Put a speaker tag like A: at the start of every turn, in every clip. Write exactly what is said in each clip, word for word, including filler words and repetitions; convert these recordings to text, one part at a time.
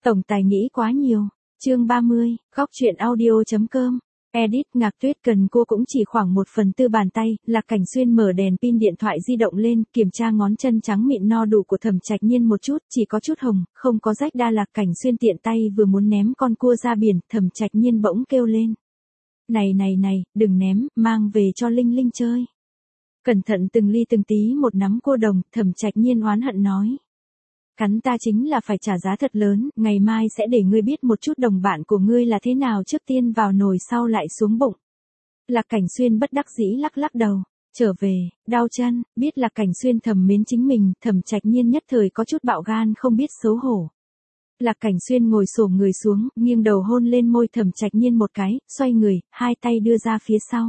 A: Tổng tài nghĩ quá nhiều. Chương ba mươi, góc truyện audio.com. Edit Ngạc Tuyết cần cô cũng chỉ khoảng một phần tư bàn tay, Lạc Cảnh Xuyên mở đèn pin điện thoại di động lên, kiểm tra ngón chân trắng mịn no đủ của Thẩm Trạch Nhiên một chút, chỉ có chút hồng, không có rách đa. Lạc Cảnh Xuyên tiện tay vừa muốn ném con cua ra biển, Thẩm Trạch Nhiên bỗng kêu lên. Này này này, đừng ném, mang về cho Linh Linh chơi. Cẩn thận từng ly từng tí một nắm cua đồng, Thẩm Trạch Nhiên oán hận nói. Cắn ta chính là phải trả giá thật lớn, ngày mai sẽ để ngươi biết một chút đồng bạn của ngươi là thế nào, trước tiên vào nồi sau lại xuống bụng. Lạc Cảnh Xuyên bất đắc dĩ lắc lắc đầu, trở về, đau chân, biết Lạc Cảnh Xuyên thầm mến chính mình, Thẩm Trạch Nhiên nhất thời có chút bạo gan không biết xấu hổ. Lạc Cảnh Xuyên ngồi xổm người xuống, nghiêng đầu hôn lên môi Thẩm Trạch Nhiên một cái, xoay người, hai tay đưa ra phía sau.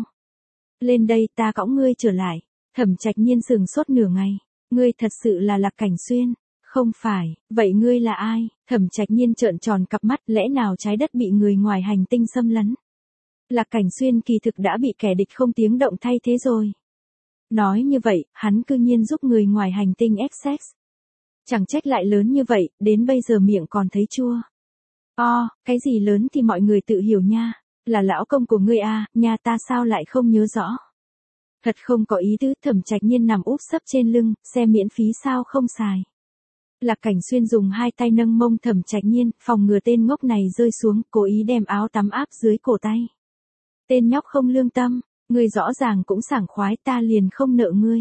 A: Lên đây, ta cõng ngươi trở lại. Thẩm Trạch Nhiên sừng sốt nửa ngày, ngươi thật sự là Lạc Cảnh Xuyên? Không phải, vậy ngươi là ai? Thẩm Trạch Nhiên trợn tròn cặp mắt, lẽ nào trái đất bị người ngoài hành tinh xâm lấn? Lạc Cảnh Xuyên kỳ thực đã bị kẻ địch không tiếng động thay thế rồi. Nói như vậy, hắn cư nhiên giúp người ngoài hành tinh ép sex. Chẳng trách lại lớn như vậy, đến bây giờ miệng còn thấy chua. O, cái gì lớn thì mọi người tự hiểu nha, là lão công của ngươi à, nhà ta sao lại không nhớ rõ. Thật không có ý tứ. Thẩm Trạch Nhiên nằm úp sấp trên lưng, xe miễn phí sao không xài. Lạc Cảnh Xuyên dùng hai tay nâng mông Thẩm Trạch Nhiên, phòng ngừa tên ngốc này rơi xuống, cố ý đem áo tắm áp dưới cổ tay. Tên nhóc không lương tâm, ngươi rõ ràng cũng sảng khoái, ta liền không nợ ngươi.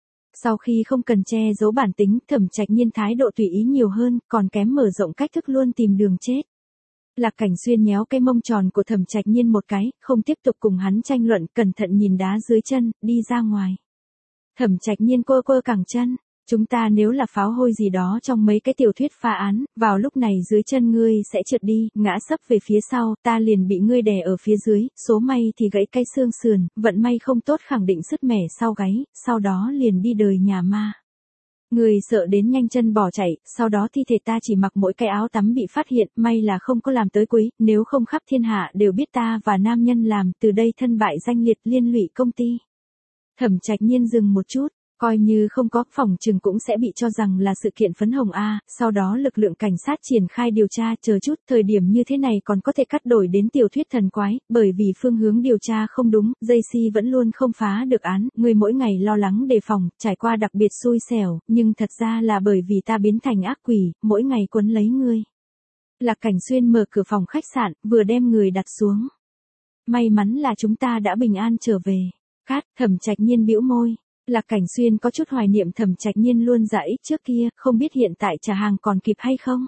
A: Sau khi không cần che giấu bản tính, Thẩm Trạch Nhiên thái độ tùy ý nhiều hơn, còn kém mở rộng cách thức luôn tìm đường chết. Lạc Cảnh Xuyên nhéo cái mông tròn của Thẩm Trạch Nhiên một cái, không tiếp tục cùng hắn tranh luận, cẩn thận nhìn đá dưới chân, đi ra ngoài. Thẩm Trạch Nhiên quơ quơ cẳng chân. Chúng ta nếu là pháo hôi gì đó trong mấy cái tiểu thuyết phá án, vào lúc này dưới chân ngươi sẽ trượt đi, ngã sấp về phía sau, ta liền bị ngươi đè ở phía dưới, số may thì gãy cái xương sườn, vận may không tốt khẳng định sứt mẻ sau gáy, sau đó liền đi đời nhà ma. Người sợ đến nhanh chân bỏ chạy, sau đó thi thể ta chỉ mặc mỗi cái áo tắm bị phát hiện, may là không có làm tới cuối, nếu không khắp thiên hạ đều biết ta và nam nhân làm, từ đây thân bại danh liệt, liên lụy công ty. Thẩm Trạch Nhiên dừng một chút. Coi như không có, phòng trừng cũng sẽ bị cho rằng là sự kiện phấn hồng A, sau đó lực lượng cảnh sát triển khai điều tra, chờ chút, thời điểm như thế này còn có thể cắt đổi đến tiểu thuyết thần quái, bởi vì phương hướng điều tra không đúng, Jaycee vẫn luôn không phá được án, người mỗi ngày lo lắng đề phòng, trải qua đặc biệt xui xẻo, nhưng thật ra là bởi vì ta biến thành ác quỷ, mỗi ngày quấn lấy ngươi. Lạc Cảnh Xuyên mở cửa phòng khách sạn, vừa đem người đặt xuống. May mắn là chúng ta đã bình an trở về. Cát, Thẩm Trạch Nhiên bĩu môi. Lạc Cảnh Xuyên có chút hoài niệm Thẩm Trạch Nhiên luôn dãy trước kia, không biết hiện tại trả hàng còn kịp hay không.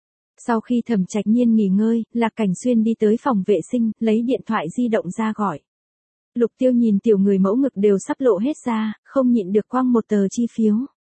A: Sau khi Thẩm Trạch Nhiên nghỉ ngơi, Lạc Cảnh Xuyên đi tới phòng vệ sinh, lấy điện thoại di động ra gọi. Lục Tiêu nhìn tiểu người mẫu ngực đều sắp lộ hết ra, không nhịn được quăng một tờ chi phiếu.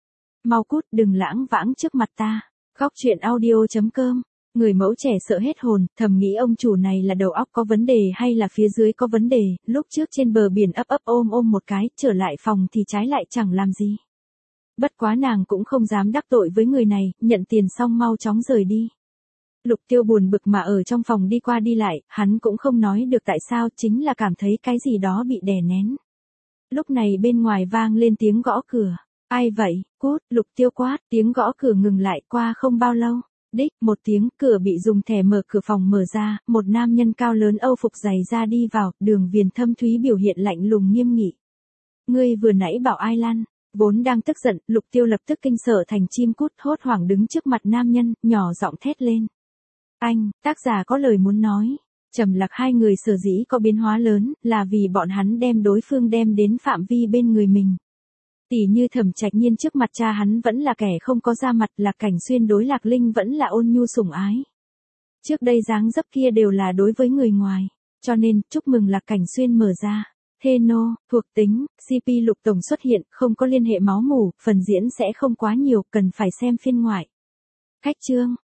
A: Mau cút, đừng lãng vãng trước mặt ta. Góc truyện audio.com. Người mẫu trẻ sợ hết hồn, thầm nghĩ ông chủ này là đầu óc có vấn đề hay là phía dưới có vấn đề, lúc trước trên bờ biển ấp ấp ôm ôm một cái, trở lại phòng thì trái lại chẳng làm gì. Bất quá nàng cũng không dám đắc tội với người này, nhận tiền xong mau chóng rời đi. Lục Tiêu buồn bực mà ở trong phòng đi qua đi lại, hắn cũng không nói được tại sao, chính là cảm thấy cái gì đó bị đè nén. Lúc này bên ngoài vang lên tiếng gõ cửa. Ai vậy? Cút, Lục Tiêu quát, tiếng gõ cửa ngừng lại, qua không bao lâu. Đích, một tiếng, cửa bị dùng thẻ mở cửa phòng mở ra, một nam nhân cao lớn Âu phục dày da đi vào, Đường Viền thâm thúy biểu hiện lạnh lùng nghiêm nghị. Ngươi vừa nãy bảo ai lăn? Vốn đang tức giận, Lục Tiêu lập tức kinh sợ thành chim cút, hốt hoảng đứng trước mặt nam nhân, nhỏ giọng thét lên. Anh, tác giả có lời muốn nói. Trầm Lạc hai người sở dĩ có biến hóa lớn, là vì bọn hắn đem đối phương đem đến phạm vi bên người mình. Tỉ như Thẩm Trạch Nhiên trước mặt cha hắn vẫn là kẻ không có da mặt, Lạc Cảnh Xuyên đối Lạc Linh vẫn là ôn nhu sủng ái. Trước đây dáng dấp kia đều là đối với người ngoài, cho nên, chúc mừng Lạc Cảnh Xuyên mở ra. Thê nô, thuộc tính, xê pê Lục Tổng xuất hiện, không có liên hệ máu mủ, phần diễn sẽ không quá nhiều, cần phải xem phiên ngoại. Khách chương,